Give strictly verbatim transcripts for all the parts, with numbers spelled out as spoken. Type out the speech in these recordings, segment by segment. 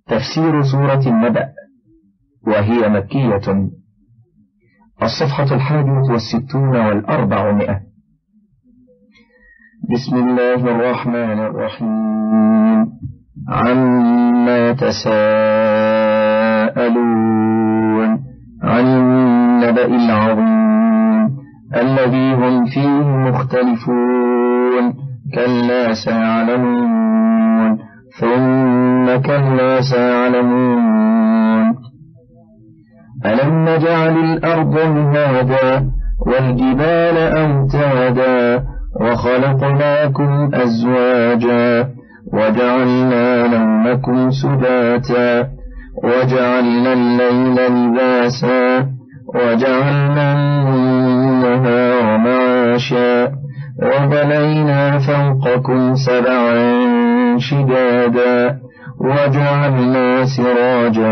تفسير سورة النبأ، وهي مكية. الصفحة الحادية والستون والأربعمائة. بسم الله الرحمن الرحيم. عما تساءلون عن النبأ العظيم الذي هم فيه مختلفون كلا سيعلمون ثم كلا سيعلمون ألم نجعل الأرض مهادا والجبال أوتادا وخلقناكم أزواجا وجعلنا نومكم سباتا وجعلنا الليل لباسا وجعلنا النهار معاشا وبنينا فوقكم سبعا شدادا وجعلنا سراجا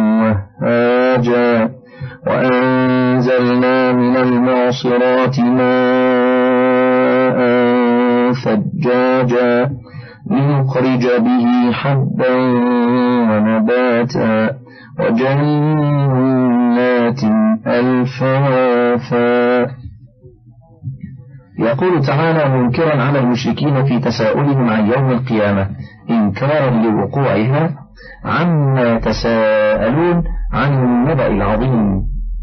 وهاجا وأنزلنا من المعصرات ماء ثجاجا لنخرج به حبا ونباتا وجنات ألفافا. يقول تعالى منكرا على المشركين في تساؤلهم عن يوم القيامة إنكارا لوقوعها: عما تساءلون عن النبأ العظيم،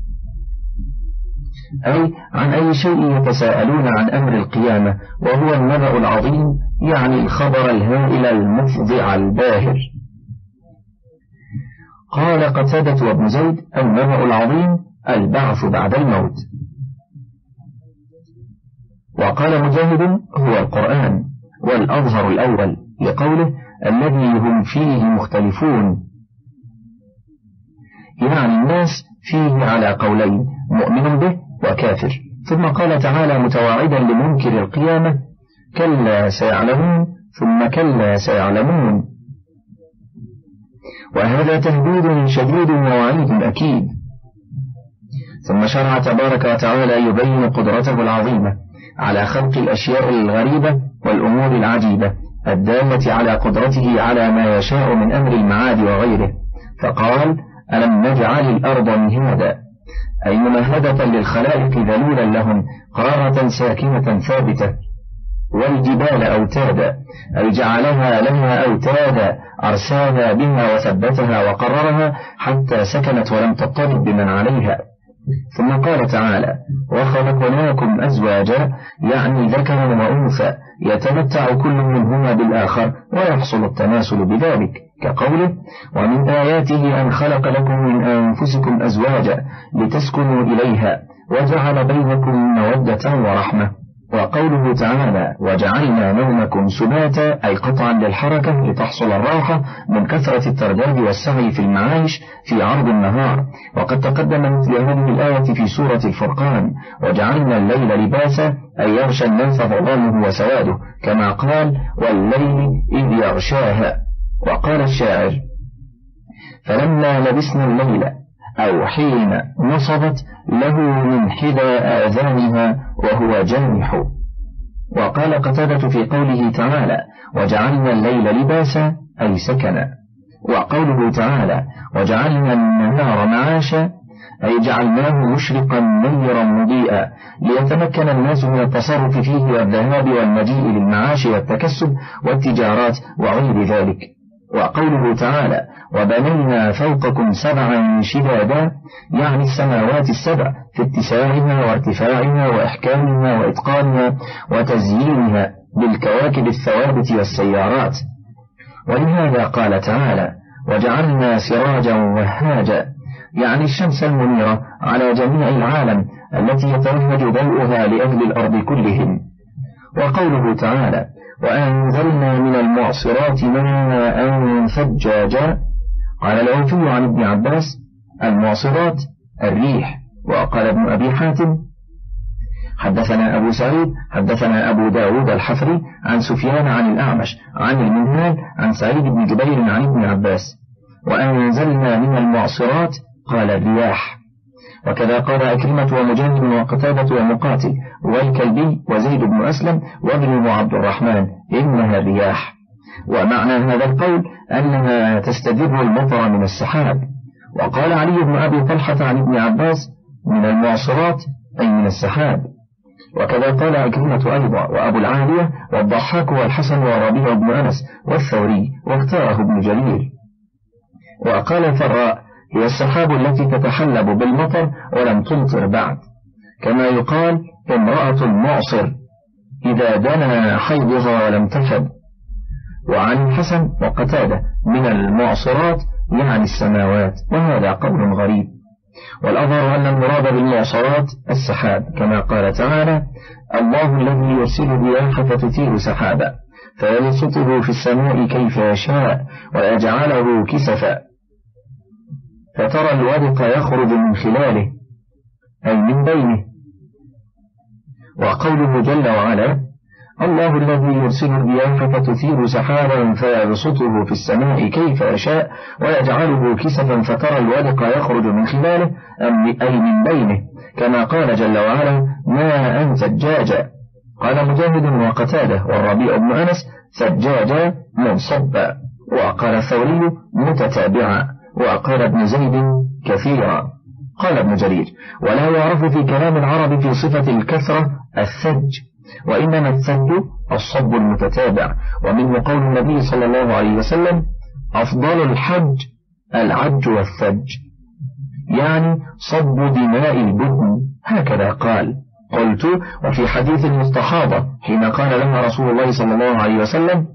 أي عن أي شيء يتساءلون عن أمر القيامة، وهو النبأ العظيم، يعني الخبر الهائل المفضع الباهر. قال قتادة وابن زيد: النبأ العظيم البعث بعد الموت. وقال مجاهد: هو القرآن، والأظهر الأول لقوله الذي هم فيه مختلفون، يعني الناس فيه على قولين: مؤمن به وكافر. ثم قال تعالى متواعدا لمنكر القيامة: كلا سيعلمون ثم كلا سيعلمون. وهذا تهديد شديد ووعيد أكيد. ثم شرع تبارك وتعالى يبين قدرته العظيمة على خلق الأشياء الغريبة والأمور العجيبة الدالة على قدرته على ما يشاء من أمر المعاد وغيره، فقال: ألم نجعل الأرض مهادا، أي ممهدة للخلائق ذلولا لهم قرارة ساكنة ثابتة، والجبال أوتادا، أي جعلها لها أوتادا أرساها بها وثبتها وقررها حتى سكنت ولم تضطرب بمن عليها. ثم قال تعالى: وخلقناكم أزواجا، يعني ذكرا وأنثى، يتمتع كل منهما بالآخر ويحصل التناسل بذلك، كقوله: ومن آياته أن خلق لكم من أنفسكم أزواجا لتسكنوا إليها وجعل بينكم مودة ورحمة. وقوله تعالى: وجعلنا نومكم سباتا، أي قطعا للحركة لتحصل الراحة من كثرة الترداد والسعي في المعايش في عرض النهار. وقد تقدم مثل هذه الآية في سورة الفرقان: وجعلنا الليل لباسا، أي يغشى الناس ظلامه وسواده، كما قال: والليل إذ يغشاها. وقال الشاعر: فلما لبسنا الليل، أو حين نصبت له من حدى آذانها وهو جانح. وقال قتادة في قوله تعالى: وجعلنا الليل لباسا، أي سكنا. وقوله تعالى: وجعلنا النهار معاشا، أي جعلناه مشرقا منيرا مضيئا ليتمكن الناس من التصرف فيه والذهاب والمجيء للمعاش والتكسب والتجارات وغير ذلك. وقوله تعالى: وبنينا فوقكم سبعا شدادا، يعني السماوات السبع في اتساعها وارتفاعها وإحكامها وإتقانها وتزيينها بالكواكب الثوابت والسيارات. ولهذا قال تعالى: وجعلنا سراجا وهاجا، يعني الشمس المنيرة على جميع العالم التي يتوهج ضوءها لأهل الأرض كلهم. وقوله تعالى: وأنزلنا من المعصرات ماء ثجاجا، قال العوفي عن ابن عباس: المعصرات الريح. وقال ابن أبي حاتم: حدثنا أبو سعيد حدثنا أبو داود الحفري عن سفيان عن الأعمش عن المنهال عن سعيد بن جبير عن ابن عباس: وأنزلنا من المعصرات، قال الرياح. وكذا قال أكرمة ومجاهد وقتادة ومقاتل والكلبي وزيد بن أسلم وابن عبد الرحمن: إنها الرياح. ومعنى هذا القول أنها تستدر المطر من السحاب. وقال علي بن أبي طلحة عن ابن عباس من المعصرات أي من السحاب. وكذا قال عكرمة أيضا وأبو العالية والضحاك والحسن والربيع بن أنس والثوري، واختاره ابن جرير. وقال الفراء هي السحاب التي تتحلب بالمطر ولم تمطر بعد، كما يقال امرأة معصر إذا دنا حيضها ولم تفد. وعن الحسن وقتادة من المعصرات يعني السماوات، وهذا قول غريب. والأظهر أن المراد بالمعصرات السحاب، كما قال تعالى الله الذي يرسل الرياح فتثير سحابا فيبسطه في السماء كيف يشاء ويجعله كسفا فترى الودق يخرج من خلاله أي من بينه. وقوله جل وعلا الله الذي يرسل الرياح فتثير سحابا فيبسطه في السماء كيف يشاء ويجعله كسفا فترى الودق يخرج من خلاله أي من بينه، كما قال جل وعلا ماء ثجاجا. قال مجاهد وقتاده والربيع بن أنس ثجاجا منصبا. وقال الثوري متتابعا. وقال ابن زيد كثيرا. قال ابن جرير ولا يعرف في كلام العرب في صفة الكثرة الثج، وإنما الثج الصب المتتابع. ومنه قول النبي صلى الله عليه وسلم أفضل الحج العج والثج، يعني صب دماء البدن، هكذا قال. قلت وفي حديث المستحاضة حين قال لها رسول الله صلى الله عليه وسلم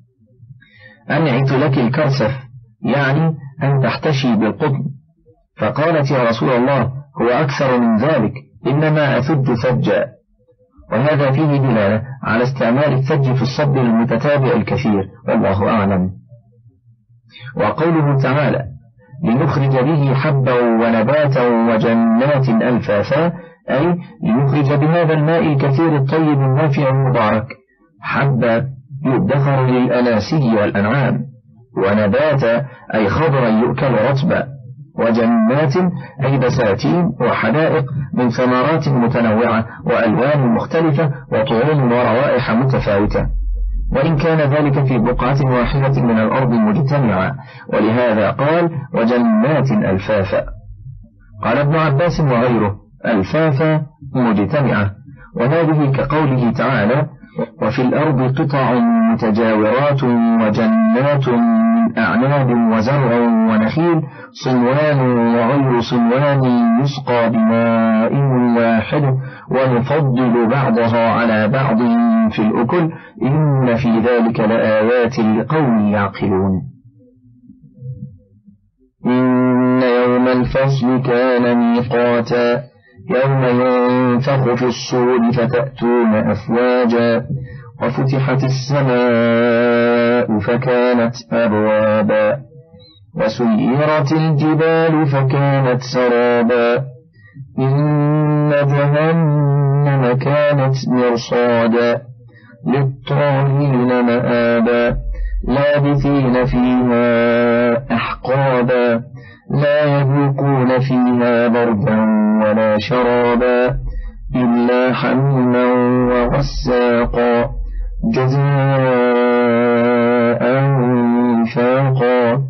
أنعت لك الكرسف، يعني أن تحتشي بالقطن، فقالت يا رسول الله هو أكثر من ذلك إنما أثج ثجا. وهذا فيه دلالة على استعمال الثج في الصب المتتابع الكثير، والله أعلم. وقوله تعالى لنخرج به حبا ونباتا وجنات ألفافا، أي لنخرج بهذا الماء الكثير الطيب النافع المبارك حبا يدخر للأناسي والأنعام، ونباتا أي خضرا يؤكل رطبا، وجنات أي بساتين وحدائق من ثمرات متنوعة وألوان مختلفة وطعوم وروائح متفاوتة، وإن كان ذلك في بقعة واحدة من الأرض مجتمعة، ولهذا قال وجنات ألفافا. قال ابن عباس وغيره ألفافا مجتمعة، وهذه كقوله تعالى وفي الأرض قطع متجاورات وجنات من أعناب وزرع ونخيل صنوان وغير صنوان يسقى بماء واحد ونفضل بعضها على بعض في الأكل إن في ذلك لآيات لقوم يعقلون. إن يوم الفصل كان ميقاتا يوم ينفخ في الصور فتأتون أفواجا وفتحت السماء فكانت أبوابا وسيرت الجبال فكانت سرابا إن جهنم كانت مرصادا للطاغين مآبا لابثين فيها أحقابا لا يذوقون فيها بردا ولا شرابا إلا حميما وغساقا جزاء وفاقا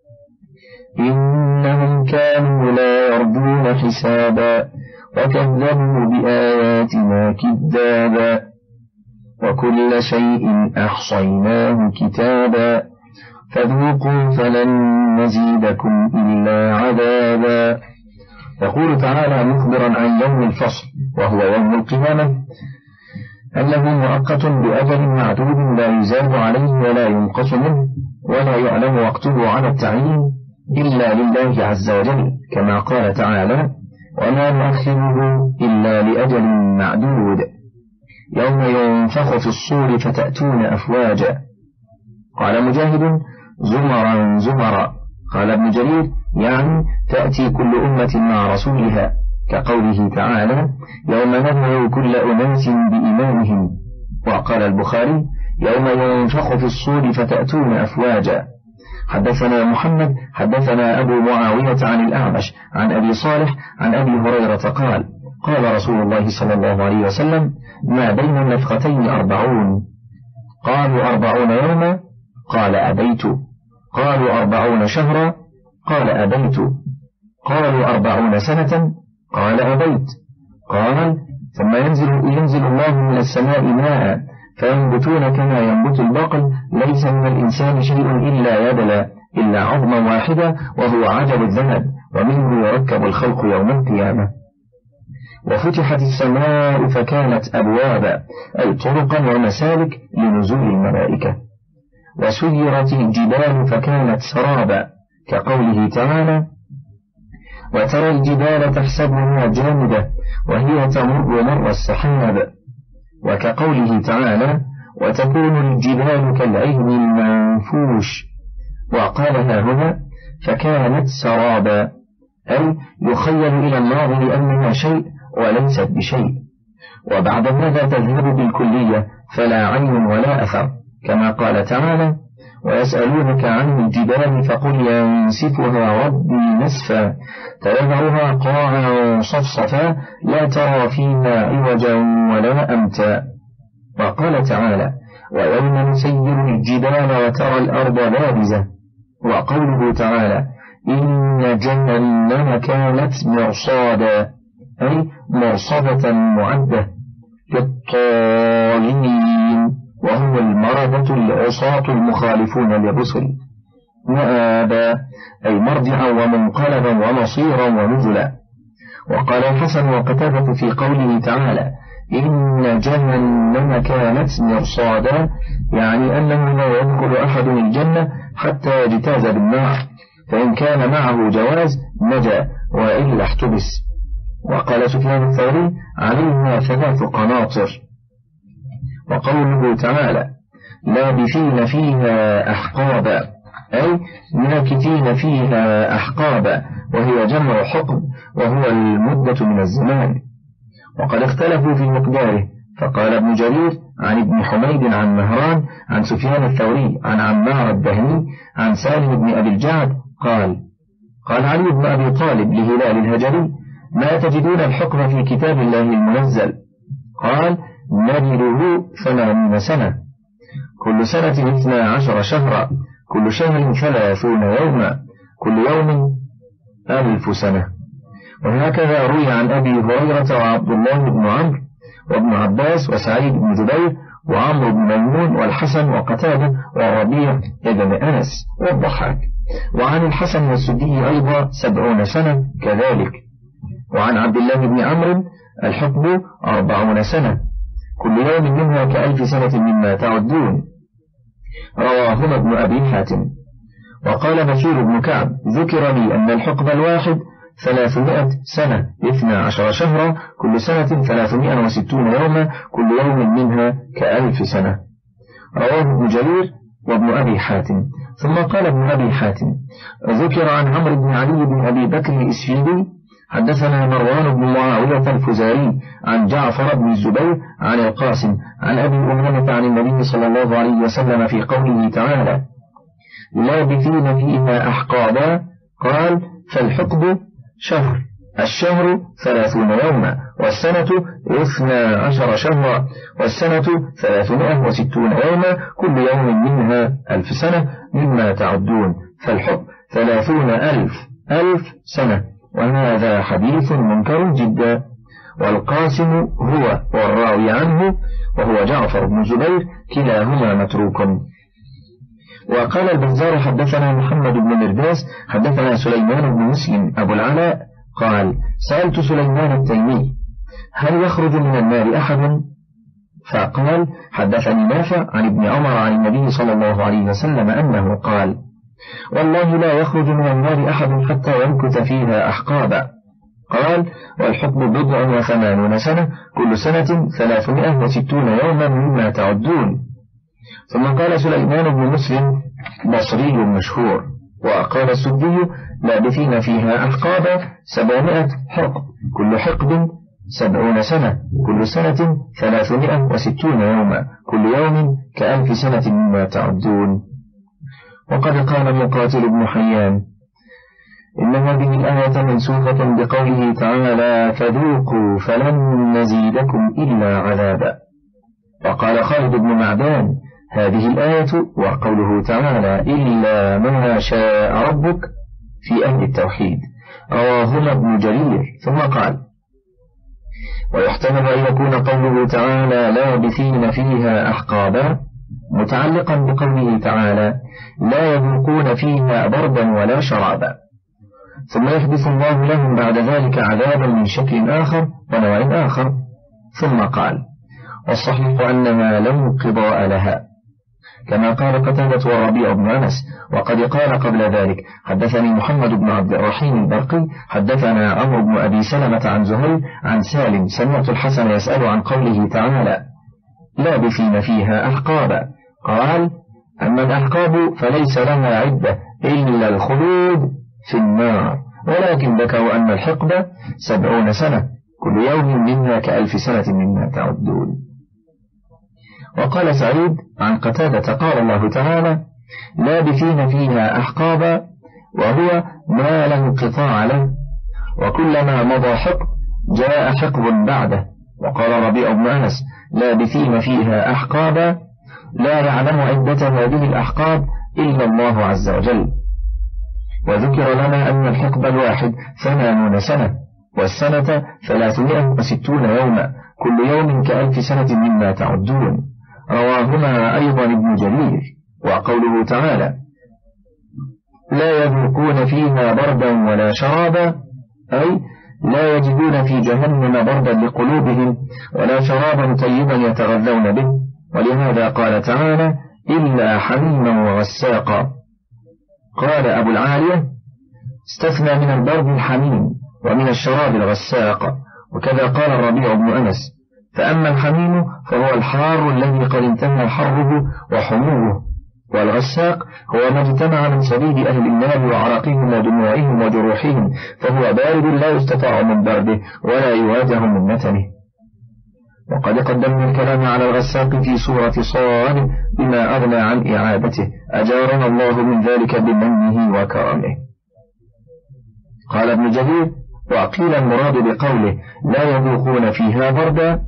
إنهم كانوا لا يرجون حسابا وكذبوا بآياتنا كذابا وكل شيء أحصيناه كتابا فذوقوا فلن نزيدكم إلا عذابا. يقول تعالى مخبرا عن يوم الفصل وهو يوم القيامة أنه مؤقت بأجل معدود لا يزاد عليه ولا ينقص منه ولا يعلم وقته على التعيين إلا لله عز وجل، كما قال تعالى وما نؤخره إلا لأجل معدود. يوم ينفخ في الصور فتأتون أفواجا. قال مجاهد زمرا زمرا. قال ابن جرير يعني تأتي كل أمة مع رسولها، كقوله تعالى يوم ندعو كل أناس بإمامهم. وقال البخاري يوم ينفخ في الصور فتأتون أفواجا. حدثنا محمد حدثنا أبو معاوية عن الأعمش عن أبي صالح عن أبي هريرة قال قال رسول الله صلى الله عليه وسلم ما بين النفختين أربعون. قالوا أربعون يوما قال أبيت. قالوا أربعون شهرا قال أبيت. قالوا أربعون سنة قال أبيت. قال ثم ينزل, ينزل الله من السماء ماء فينبتون كما ينبت البقل، ليس من الإنسان شيء إلا يبلى إلا عظما واحدة وهو عجب الذهب، ومنه يركب الخلق يوم القيامة. وفتحت السماء فكانت أبوابا، أي طرقا ومسالك لنزول الملائكة. وسيرت الجبال فكانت سرابا، كقوله تعالى: وترى الجبال تحسبها جامدة وهي تمر مر السحاب، وكقوله تعالى: وتكون الجبال كالعهن المنفوش. وقالها هنا فكانت سرابا، أي يخيل إلى الناظر أنها شيء وليست بشيء. وبعد هذا تذهب بالكلية فلا عين ولا أثر، كما قال تعالى: ويسألونك عن الجبال فقل ينسفها ربي نسفا فيذرها قاعا صفصفا لا ترى فيها عوجا ولا أمتا. وقال تعالى: ويوم نسير الجبال وترى الأرض بارزة. وقوله تعالى: إن جهنم كانت مرصادا، أي مرصدة معدة للطاغين، وهم المردة العصاة المخالفون للرسل. مآبا، أي مرجعا ومنقلبا ومصيرا ونزلا. وقال الحسن وقتادة في قوله تعالى: إن جهنم كانت مرصادا، يعني أنه لا يدخل أحد الجنة حتى يجتاز بالنار، فإن كان معه جواز نجا وإلا احتبس. وقال سفيان الثوري: عليها ثلاث قناطر. وقوله تعالى: لابثين فيها أحقابا، أي ماكثين فيها أحقابا، وهي جمع حقب وهو المدة من الزمان. وقد اختلفوا في مقداره، فقال ابن جرير عن ابن حميد عن مهران عن سفيان الثوري عن عمار الدهني عن سالم بن أبي الجعد قال: قال علي بن أبي طالب لهلال الهجري: ما تجدون الحكم في كتاب الله المنزل؟ قال: نجده ثمانين سنة، كل سنة اثنا عشر شهرا، كل شهر ثلاثون يوما، كل يوم ألف سنة. وهكذا روي عن أبي هريرة وعبد الله بن عمرو وابن عباس وسعيد بن جبير وعمرو بن ميمون والحسن وقتادة والربيع ابن أنس والضحاك. وعن الحسن والسدي أيضا سبعون سنة كذلك. وعن عبد الله بن عمرو الحكم أربعون سنة، كل يوم منها كألف سنة مما تعدون. رواهما ابن أبي حاتم. وقال بشير بن كعب: ذكر لي أن الحكم الواحد ثلاثمائة سنة اثنا عشر شهرا، كل سنة ثلاثمائة وستون يوما، كل يوم منها كألف سنة. رواه ابن جرير وابن أبي حاتم. ثم قال ابن أبي حاتم: ذكر عن عمرو بن علي بن أبي بكر الإسفيدي حدثنا مروان بن معاوية الفزاري عن جعفر بن الزبير عن القاسم عن أبي أمامة عن النبي صلى الله عليه وسلم في قوله تعالى: لابثين فيها أحقابا. قال: فالحقب شهر، الشهر ثلاثون يوما، والسنة اثنا عشر شهرا، والسنة ثلاثمائة وستون يوما، كل يوم منها ألف سنة مما تعدون، فالحقب ثلاثون ألف ألف سنة. وهذا حديث منكر جدا. والقاسم هو والراوي عنه وهو جعفر بن زبير كلاهما متروك. وقال البزار: حدثنا محمد بن مرداس حدثنا سليمان بن مسلم أبو العلاء قال: سألت سليمان التيمي: هل يخرج من النار أحد؟ فقال: حدثني نافع عن ابن عمر عن النبي صلى الله عليه وسلم أنه قال: والله لا يخرج من النار أحد حتى يمكث فيها أحقابا. قال: والحكم بضع وثمانون سنة، كل سنة ثلاثمائة وستون يوما مما تعدون. ثم قال سليمان بن مسلم بصري مشهور. وقال السدي: لابثين فيها أحقابا سبعمائة حقب، كل حقب سبعون سنة، كل سنة ثلاثمائة وستون يوما، كل يوم كألف سنة مما تعدون. وقد قال مقاتل بن حيان: إن هذه الآية منسوخة بقوله تعالى: فذوقوا فلن نزيدكم إلا عذابا. وقال خالد بن معدان: هذه الآية وقوله تعالى إلا ما شاء ربك في أهل التوحيد، رواهما ابن جرير. ثم قال: ويحتمل أن يكون قوله تعالى لابثين فيها أحقابا متعلقا بقوله تعالى لا يذوقون فيها بردا ولا شرابا، ثم يحدث الله لهم بعد ذلك عذابا من شكل آخر ونوع آخر. ثم قال: والصحيح أنها لا انقضاء لها، كما قال قتادة والربيع بن أنس. وقد قال قبل ذلك: حدثني محمد بن عبد الرحيم البرقي حدثنا عمرو بن أبي سلمة عن زهير عن سالم سمعت الحسن يسأل عن قوله تعالى لابثين فيها أحقابا، قال: أما الأحقاب فليس لها عدة إلا الخلود في النار، ولكن ذكروا أن الحقبة سبعون سنة كل يوم منها كألف سنة مما تعدون. وقال سعيد عن قتادة قال الله تعالى لابثين فيها أحقابا، وهو ما لا انقطاع له، وكلما مضى حقب جاء حقب بعده. وقال ربيع بن أنس لابثين فيها أحقابا لا يعلم عدة هذه الأحقاب إلا الله عز وجل. وذكر لنا أن الحقب الواحد ثمانون سنة، والسنة ثلاثمائة وستون يوما، كل يوم كألف سنة مما تعدون، رواهما أيضا ابن جرير. وقوله تعالى لا يذوقون فيها بردا ولا شرابا، أي لا يجدون في جهنم بردا لقلوبهم ولا شرابا طيبا يتغذون به، ولهذا قال تعالى إلا حميما وغساقا. قال أبو العالية استثنى من البرد الحميم ومن الشراب الغساق، وكذا قال الربيع بن أنس فأما الحميم فهو الحار الذي قد انتهى حره وحموه، والغساق هو ما اجتمع من سبيل أهل النار وعرقهم ودموعهم وجروحهم، فهو بارد لا يستطاع من برده ولا يواجه من نتنه. وقد قدمنا الكلام على الغساق في سورة صاد بما أغنى عن إعادته، أجارنا الله من ذلك بمنه وكرمه. قال ابن جرير وقيل المراد بقوله لا يذوقون فيها بردا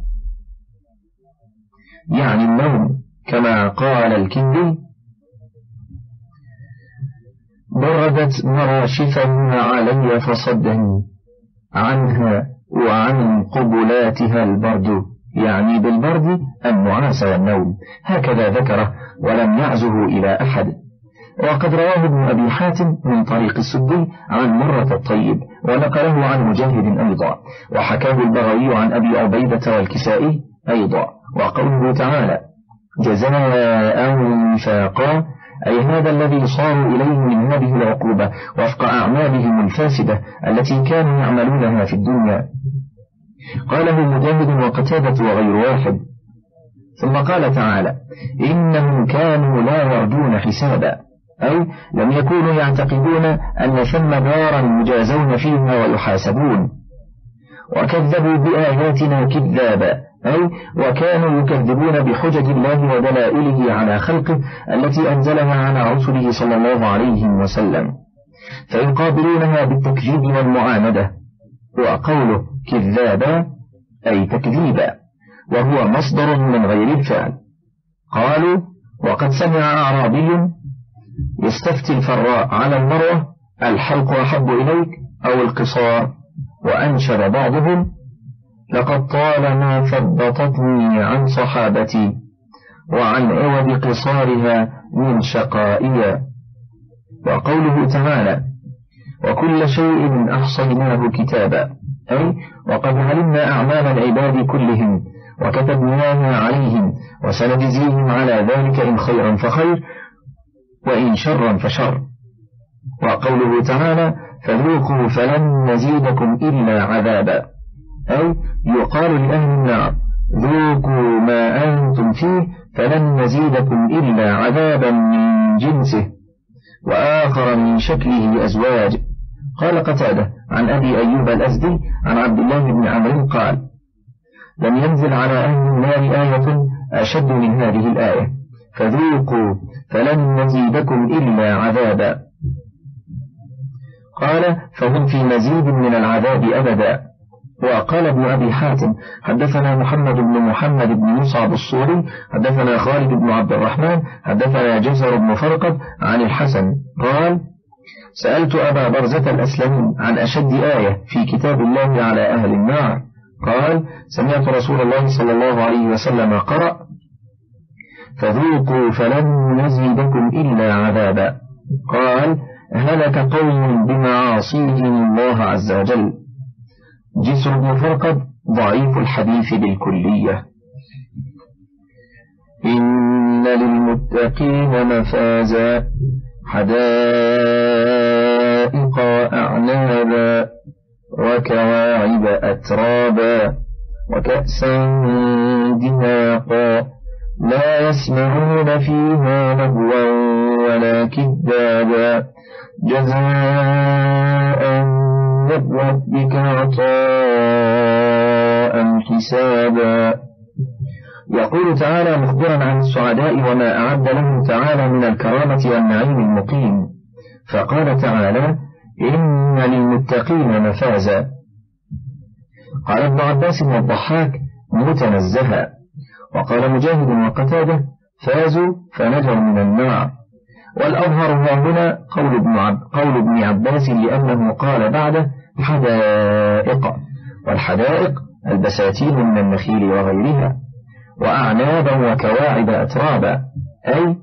يعني النوم، كما قال الكندي بردت مراشفها علي فصدني عنها وعن قبلاتها البرد، يعني بالبرد النعاس والنوم، هكذا ذكره ولم يعزه إلى أحد. وقد رواه ابن أبي حاتم من طريق السدي عن مرة الطيب، ونقله عن مجاهد أيضا، وحكاه البغوي عن أبي عبيدة والكسائي أيضا. وقوله تعالى جزاء وفاقا، أي هذا الذي صاروا إليه من هذه العقوبة وفق أعمالهم الفاسدة التي كانوا يعملونها في الدنيا. قاله مجاهد وقتادة وغير واحد. ثم قال تعالى إنهم كانوا لا يرجون حسابا، أي لم يكونوا يعتقدون أن ثم دارا يجازون فيها ويحاسبون، وكذبوا بآياتنا كذابا، أي وكانوا يكذبون بحجج الله ودلائله على خلقه التي أنزلها على رسله صلى الله عليه وسلم، فيقابلونها بالتكذيب والمعاندة. وقوله كذابا أي تكذيبا، وهو مصدر من غير الفعل. قالوا وقد سمع أعرابي يستفتي الفراء على المروة الحلق أحب إليك أو القصار، وأنشد بعضهم لقد طالما ثبطتني عن صحابتي وعن عوض قصارها من شقائيا. وقوله تعالى وكل شيء أحصيناه كتابا، أي وقد علمنا أعمال العباد كلهم وكتبناها عليهم وسنجزيهم على ذلك إن خيرا فخير وإن شرا فشر. وقوله تعالى فذوقوا فلن نزيدكم إلا عذابا، أي يقال لأهل النار ذوقوا ما أنتم فيه فلن نزيدكم إلا عذابا من جنسه وآخر من شكله أزواج. قال قتادة عن أبي أيوب الأزدي عن عبد الله بن عمرو قال لم ينزل على أهل النار آية أشد من هذه الآية فذوقوا فلن نزيدكم إلا عذابا. قال فهم في مزيد من العذاب أبدا. وقال ابن أبي حاتم حدثنا محمد بن محمد بن مصعب الصوري حدثنا خالد بن عبد الرحمن حدثنا جزر بن فرقد عن الحسن قال سألت أبا برزة الأسلمي عن أشد آية في كتاب الله على أهل النار قال سمعت رسول الله صلى الله عليه وسلم قرأ فذوقوا فلن نزيدكم إلا عذابا قال هلك قوم بمعاصيهم الله عز وجل. جسر بن فرقد ضعيف الحديث بالكلية. إن للمتقين مفازا حدائق وأعنابا وكواعب أترابا وكأسا دهاقا لا يسمعون فيها لغوا ولا كذابا جزاء من ربك عطاء حسابا. يقول تعالى مخبرا عن السعداء وما أعد لهم تعالى من الكرامة والنعيم المقيم، فقال تعالى إن للمتقين مفازا. قال ابن عباس والضحاك متنزها، وقال مجاهد وقتاده فازوا فنجوا من النار. والأظهر هنا قول ابن, عب قول ابن عباس لأنه قال بعده حدائق، والحدائق البساتين من النخيل وغيرها، وأعنابا وكواعب أترابا أي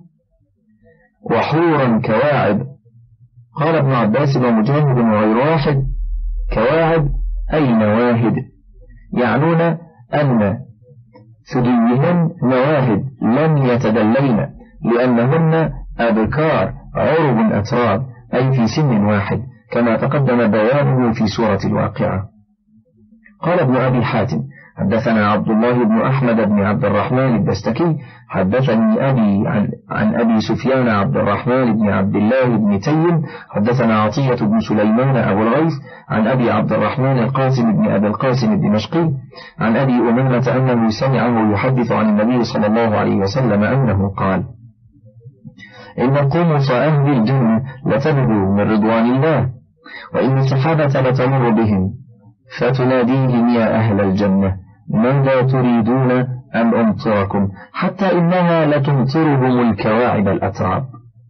وحورا كواعب. قال ابن عباس ومجاهد وغير واحد كواعب أي نواهد، يعنون أن ثديهن نواهد لم يتدلين لأنهن أبكار عرب أتراب أي في سن واحد كما تقدم بيانه في سورة الواقعة. قال ابن أبي حاتم حدثنا عبد الله بن أحمد بن عبد الرحمن الدستكي حدثني أبي عن, عن أبي سفيان عبد الرحمن بن عبد الله بن تيم حدثنا عطية بن سليمان أبو الغيث عن أبي عبد الرحمن القاسم بن أبي القاسم الدمشقي عن أبي أمامة أنه سمعه يحدث عن النبي صلى الله عليه وسلم أنه قال إن قومص أهل الجنة لتبدو من رضوان الله، وإن السحابة لتمر بهم فتناديهم يا أهل الجنة من لا تريدون أن أمطركم، حتى إنها لتمطرهم الكواعب الأتراب.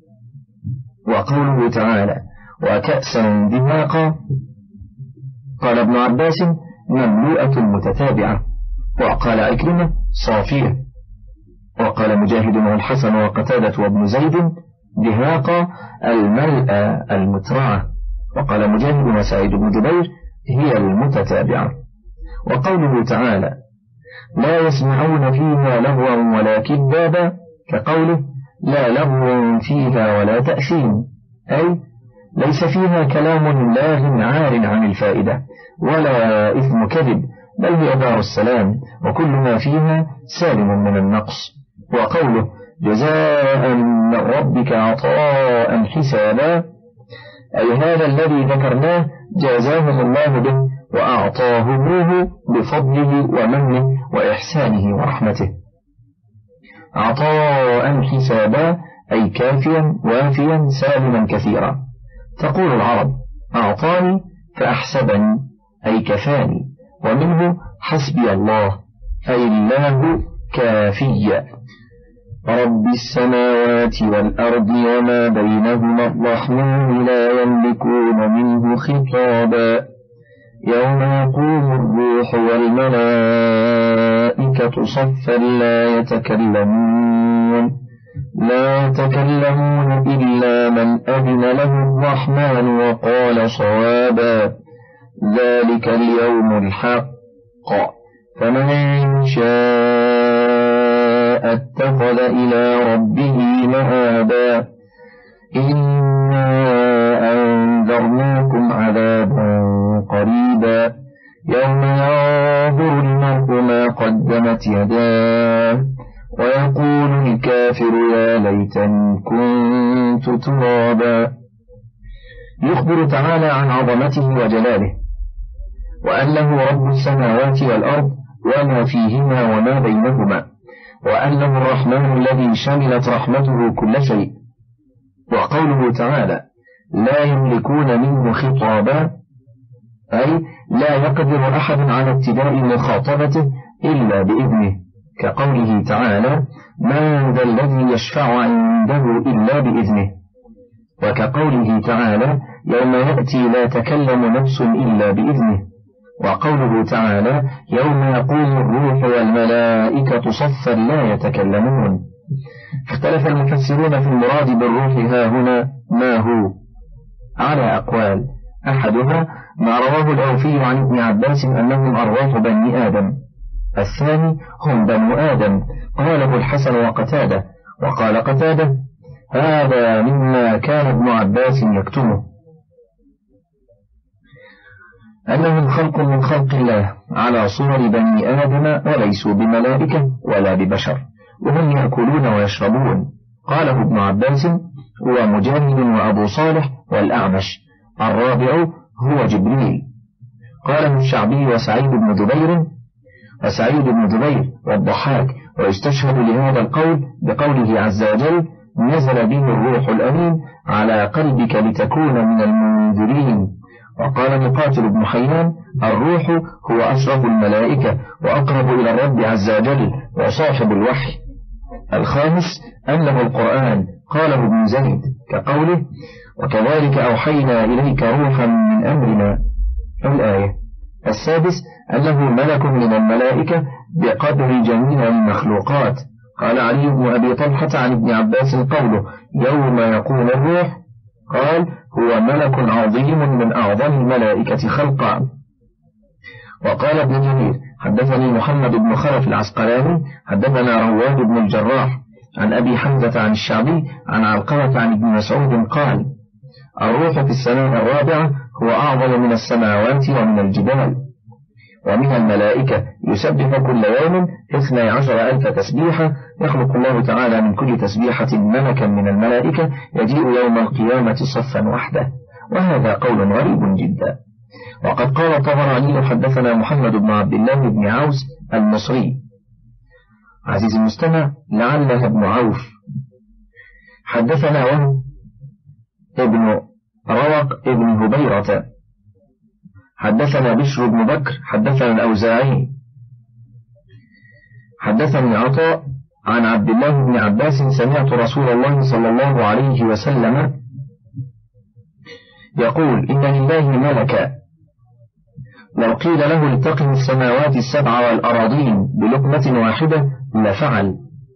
وقوله تعالى وكأسا دهاقا قال ابن عباس مملوءة متتابعة، وقال عكرمة صافية، وقال مجاهد والحسن وقتادة وابن زيد دهاقا الملأ المترعة، وقال مجاهد وسعيد بن جبير هي المتتابعة. وقوله تعالى لا يسمعون فيها لغوا ولا كذابا كقوله لا لغو فيها ولا تأثيم، أي ليس فيها كلام لاغ عار عن الفائدة ولا إثم كذب، بل هي دار السلام وكل ما فيها سالم من النقص. وقوله جزاء من ربك عطاء حسابا أي هذا الذي ذكرناه جازاهم الله به وأعطاهموه بفضله ومنه وإحسانه ورحمته. عطاء حسابا أي كافيا وافيا سالما كثيرا. تقول العرب أعطاني فأحسبني أي كفاني، ومنه حسبي الله أي الله كافي. رب السماوات والأرض وما بينهما الرحمن لا يملكون منه خطابا يوم يقوم الروح والملائكة صفا لا يتكلمون لا يتكلمون إلا من أذن له الرحمن وقال صوابا ذلك اليوم الحق فمن شاء اتخذ إلى ربه مآبا إنا أنذرناكم عذابا قريبا يوم ينظر المرء ما قدمت يداه ويقول الكافر يا ليتني كنت ترابا. يخبر تعالى عن عظمته وجلاله، وأنه رب السماوات والأرض وما فيهما وما بينهما، وأنه الرحمن الذي شملت رحمته كل شيء. وقوله تعالى لا يملكون منه خطابا أي لا يقدر أحد على ابتداء مخاطبته إلا بإذنه، كقوله تعالى: من ذا الذي يشفع عنده إلا بإذنه، وكقوله تعالى: يوم يأتي لا تكلم نفس إلا بإذنه، وقوله تعالى: يوم يقوم الروح والملائكة صفا لا يتكلمون. اختلف المفسرون في المراد بالروح ها هنا ما هو على أقوال، أحدها ما رواه الأوفي عن ابن عباس أنهم أرواح بني آدم، الثاني هم بنو آدم، قاله الحسن وقتادة، وقال قتادة: هذا مما كان ابن عباس يكتمه، أنهم خلق من خلق الله على صور بني آدم وليسوا بملائكة ولا ببشر، وهم يأكلون ويشربون. قاله ابن عباس هو مجاهد وأبو صالح والأعمش، الرابع هو جبريل. قاله الشعبي وسعيد بن جبير وسعيد بن جبير والضحاك، ويستشهد لهذا القول بقوله عز وجل: نزل به الروح الأمين على قلبك لتكون من المنذرين. وقال مقاتل بن حيان: الروح هو أشرف الملائكة وأقرب إلى الرب عز وجل وصاحب الوحي. الخامس أنه القرآن، قاله ابن زيد كقوله: وكذلك أوحينا إليك روحا من أمرنا، الآية. السادس أنه ملك من الملائكة بقدر جميع المخلوقات. قال علي بن أبي طلحة عن ابن عباس قوله: يوم يقوم الروح، قال: هو ملك عظيم من أعظم الملائكة خلقا. وقال ابن جرير: حدثني محمد بن خلف العسقلاني حدثنا رواد بن الجراح عن أبي حمزة عن الشعبي عن علقمة عن ابن مسعود قال: الروح في السماء الرابعة هو أعظم من السماوات ومن الجبال. ومن الملائكة يسبح كل يوم اثني عشر ألف تسبيحة، يخلق الله تعالى من كل تسبيحة ملكا من الملائكة يجيء يوم القيامة صفا وحده. وهذا قول غريب جدا. وقد قال الطبراني: حدثنا محمد بن عبد الله بن عوس المصري. عزيز المستمع، لعلها ابن عوف. حدثنا وهب ابن روق ابن هبيرة حدثنا بشر بن بكر حدثنا الأوزاعي حدثني عطاء عن عبد الله بن عباس سمعت رسول الله صلى الله عليه وسلم يقول: إن لله ملكا لو قيل له التقم السماوات السبع والأراضين بلقمة واحدة لفعل.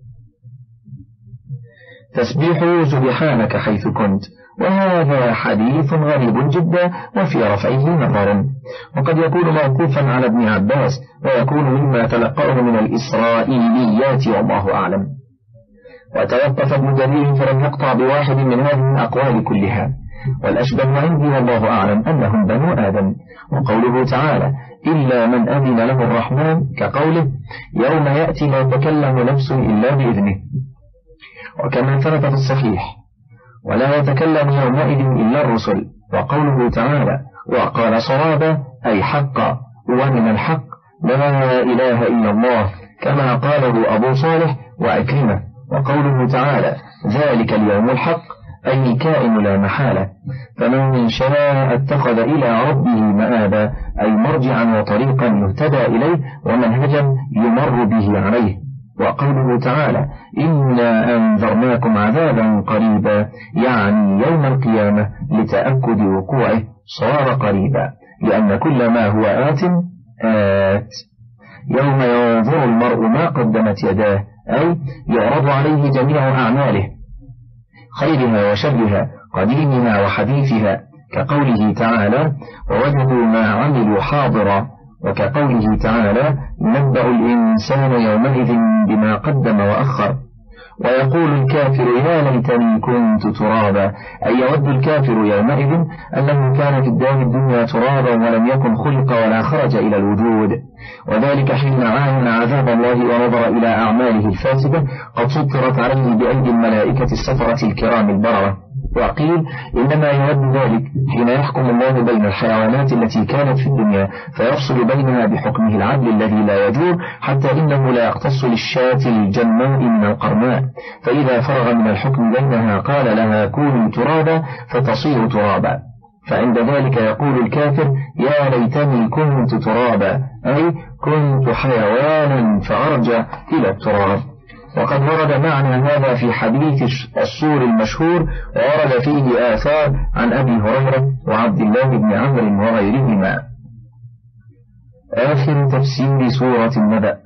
تسبيحه سبحانك حيث كنت. وهذا حديث غريب جدا وفي رفعه نظر، وقد يكون موقوفا على ابن عباس ويكون مما تلقاه من الإسرائيليات والله أعلم. وتوقف ابن جرير فلم يقطع بواحد من هذه الأقوال كلها، والأشبه عندي والله أعلم أنهم بنو آدم. وقوله تعالى: إلا من أذن له الرحمن، كقوله: يوم يأتي لا تكلم نفس إلا بإذنه. وكما ثبت في الصحيح: ولا يتكلم يومئذ إلا الرسل. وقوله تعالى: وقال صوابا، أي حقا، ومن الحق لا إله إلا الله، كما قاله أبو صالح وعكرمة. وقوله تعالى: ذلك اليوم الحق، أي كائن لا محالة، فمن شاء اتخذ إلى ربه مآبا، أي مرجعا وطريقا يهتدى إليه ومنهجا يمر به عليه. وقوله تعالى: إنا أنذرناكم عذابا قريبا، يعني يوم القيامة لتأكد وقوعه صار قريبا، لأن كل ما هو آت آت. يوم ينظر المرء ما قدمت يداه، أي يعرض عليه جميع أعماله، خيرها وشرها، قديمها وحديثها، كقوله تعالى: ووجدوا ما عملوا حاضرا. وكقوله تعالى: ينبأ الإنسان يومئذ بما قدم وأخر. ويقول الكافر: يا ليتني كنت ترابا، أي يود الكافر يومئذ أنه كان في الدار الدنيا ترابا ولم يكن خلق ولا خرج إلى الوجود. وذلك حين عاين عذاب الله ونظر إلى أعماله الفاسدة قد سطرت عليه بأيدي الملائكة السفرة الكرام البررة. وقيل إنما يود ذلك حين يحكم الله بين الحيوانات التي كانت في الدنيا فيفصل بينها بحكمه العدل الذي لا يجور، حتى إنه لا يقتص للشاة الجماء من القرناء، فإذا فرغ من الحكم بينها قال لها كوني ترابا فتصير ترابا. فعند ذلك يقول الكافر يا ليتني كنت ترابا، أي كنت حيوانا فأرجع إلى التراب. وقد ورد معنى هذا في حديث الصور المشهور، ورد فيه آثار عن أبي هريرة وعبد الله بن عمرو وغيرهما. آخر تفسير سورة النبأ.